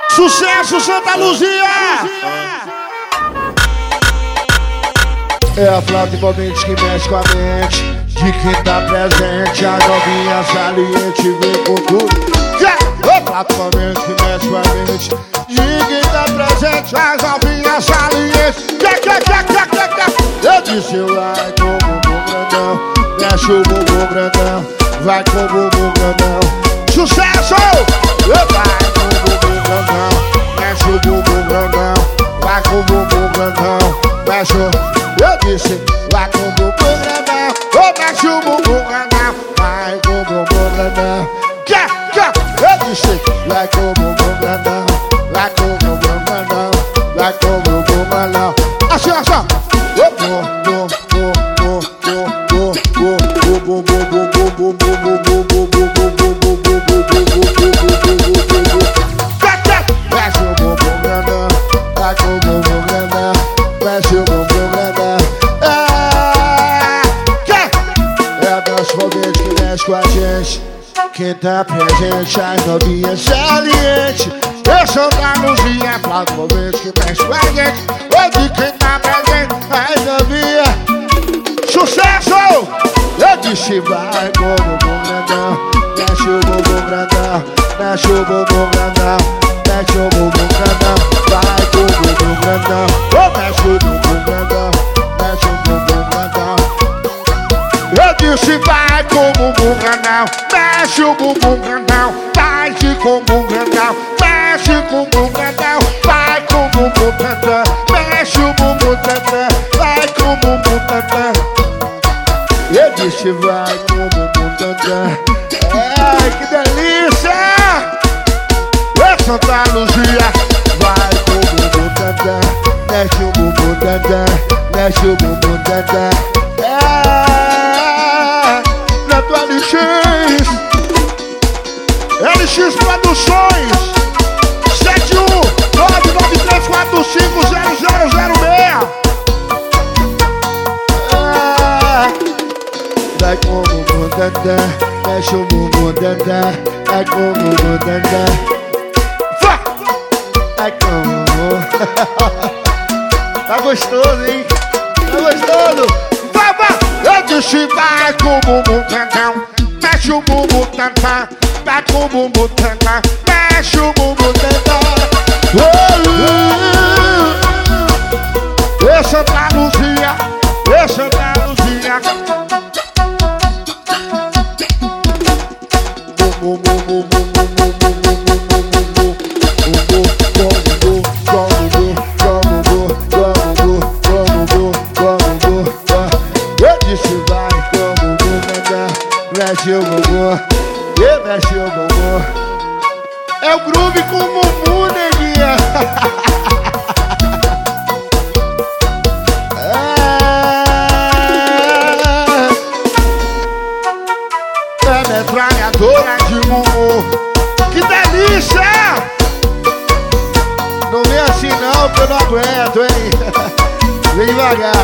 Sucesso, Santa Luzia! É a flauta envolvente que mexe com a mente de quem tá presente. A novinha saliente vem com tudo. É a flauta envolvente que mexe com a mente de quem tá presente. As novinhas salientes. Eu disse vai com o bumbum grandão, mexe o bumbum grandão, vai com o bumbum grandão. Sucesso! Vai com o bumbum grandão, mexe o bumbum grandão, vai com o bumbum grandão, mexe o... Eu disse, vai com o bumbum grandão, mexe o bumbum grandão, vai com o bumbum grandão. Eu disse, vai com o bumbum grandão, vai com o bumbum grandão, vai com o bumbum grandão. Assim, assim, mexe o bumbum grandão, vai com o bumbum grandão, mexe o bumbum grandão. É a dança envolvente que mexe com a gente. Quem tá presente, as novinhas salientes. Eu sou da Luzia, flauta envolvente que mexe com a gente. Hoje quem tá presente, as novinhas. Sucesso! Eu disse vai com o bumbum grandão, mexe o bumbum grandão, mexe o bumbum grandão, mexe o bumbum grandão, vai com o bumbum grandão, mexe o bumbum grandão, mexe o bumbum grandão. Eu disse vai com o bumbum grandão, mexe o bumbum grandão, vai com o bumbum grandão, mexe com o bumbum grandão, vai com o bumbum grandão, mexe o bumbum grandão, vai com o bumbum grandão. Eu disse vai com o bumbum grandão. Ai, que delícia! É Santa Luzia, vai com o bumbum grandão, mexe o bumbum grandão, mexe o bumbum grandão. Na tua LX, LX Produções 71993450006. Vai com o bumbum dandã, mexe o bumbum dandã, vai com o bumbum dandã, vai com o bumbum. Tá gostoso, hein? Tá gostoso? Eu disse vai com o bumbum dandã, mexe o bumbum dandã, vai com o bumbum dandã, mexe o bumbum dandã. Santa Luzia, Santa Luzia. Eu disse vai com o bumbum grandão, mexe o bumbum, mexe o bumbum. É o groove com o bumbum, neguinha. É metralhadora de bumbum. Que delícia! Não vem assim não, que eu não aguento, hein? Vem devagar.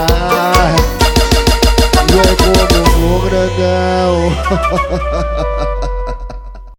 Vem com o bumbum grandão.